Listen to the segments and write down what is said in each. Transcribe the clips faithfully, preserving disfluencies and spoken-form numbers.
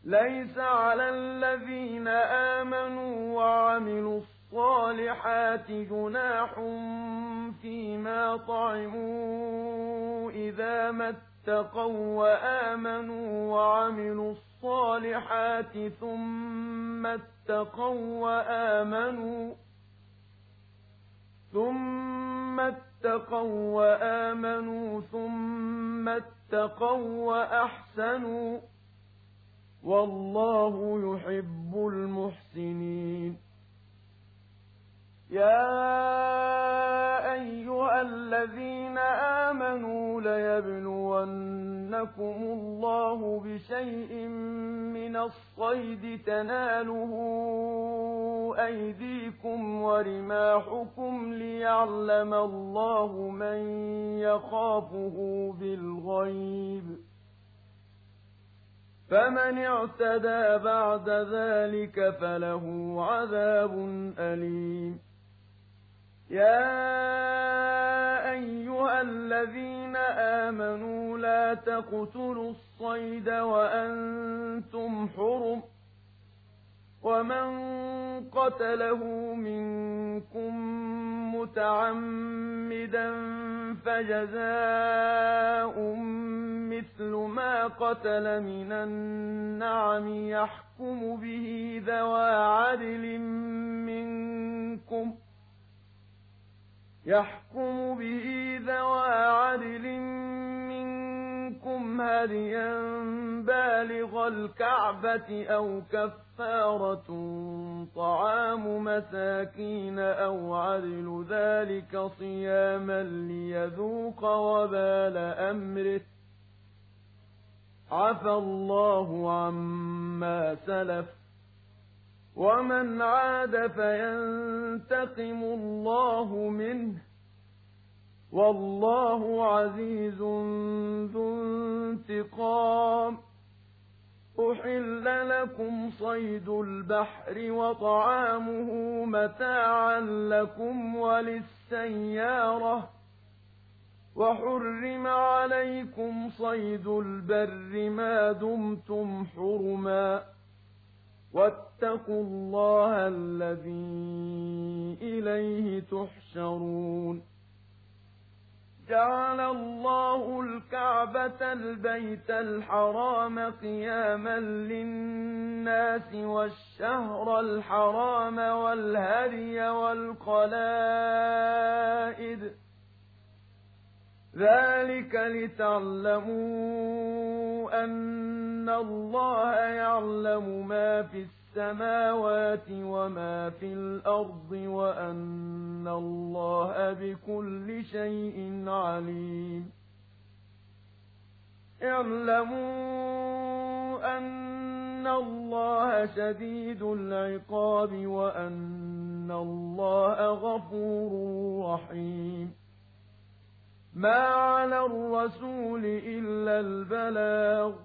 ليس على الذين آمنوا وعملوا الصالحات جناح فيما طعموا إذا ما اتقوا وآمنوا وعملوا الصالحات ثم اتقوا وآمنوا ثم اتقوا وآمنوا ثم اتقوا وأحسنوا والله يحب المحسنين. يا أيها الذين آمنوا ليبلونكم الله بشيء من الصيد تناله أيديكم ورماحكم ليعلم الله من يخافه بالغيب، فمن اعتدى بعد ذلك فله عذاب أليم. يا أيها الذين آمنوا لا تقتلوا الصيد وأنتم حرم، ومن قتله منكم متعمدا فجزاء مثل ما قتل من النعم يحكم به ذوى عدل منكم يحكم به ذوى عدل منكم هديا بالغ الكعبة أو كفارة طعام مساكين أو عدل ذلك صياما ليذوق وبال أمره، عفى الله عما سلف، ومن عاد فينتقم الله منه، والله عزيز ذو انتقام. أحل لكم صيد البحر وطعامه متاعا لكم وللسيارة، وحرم عليكم صيد البر ما دمتم حرما، واتقوا الله الذي إليه تحشرون. جعل الله الكعبة البيت الحرام قياما للناس والشهر الحرام والهدي والقلائد، ذلك لتعلموا أن الله يعلم ما في السماوات وما في الأرض وأن الله بكل شيء عليم. اعلموا أن الله شديد العقاب وأن الله غفور رحيم. ما على الرسول إلا البلاغ،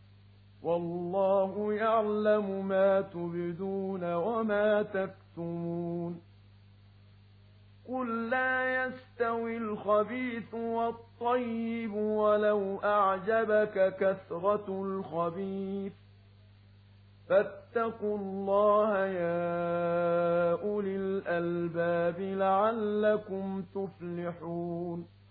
والله يعلم ما تبدون وما تكتمون. قل لا يستوي الخبيث والطيب ولو أعجبك كثرة الخبيث، فاتقوا الله يا أولي الألباب لعلكم تفلحون.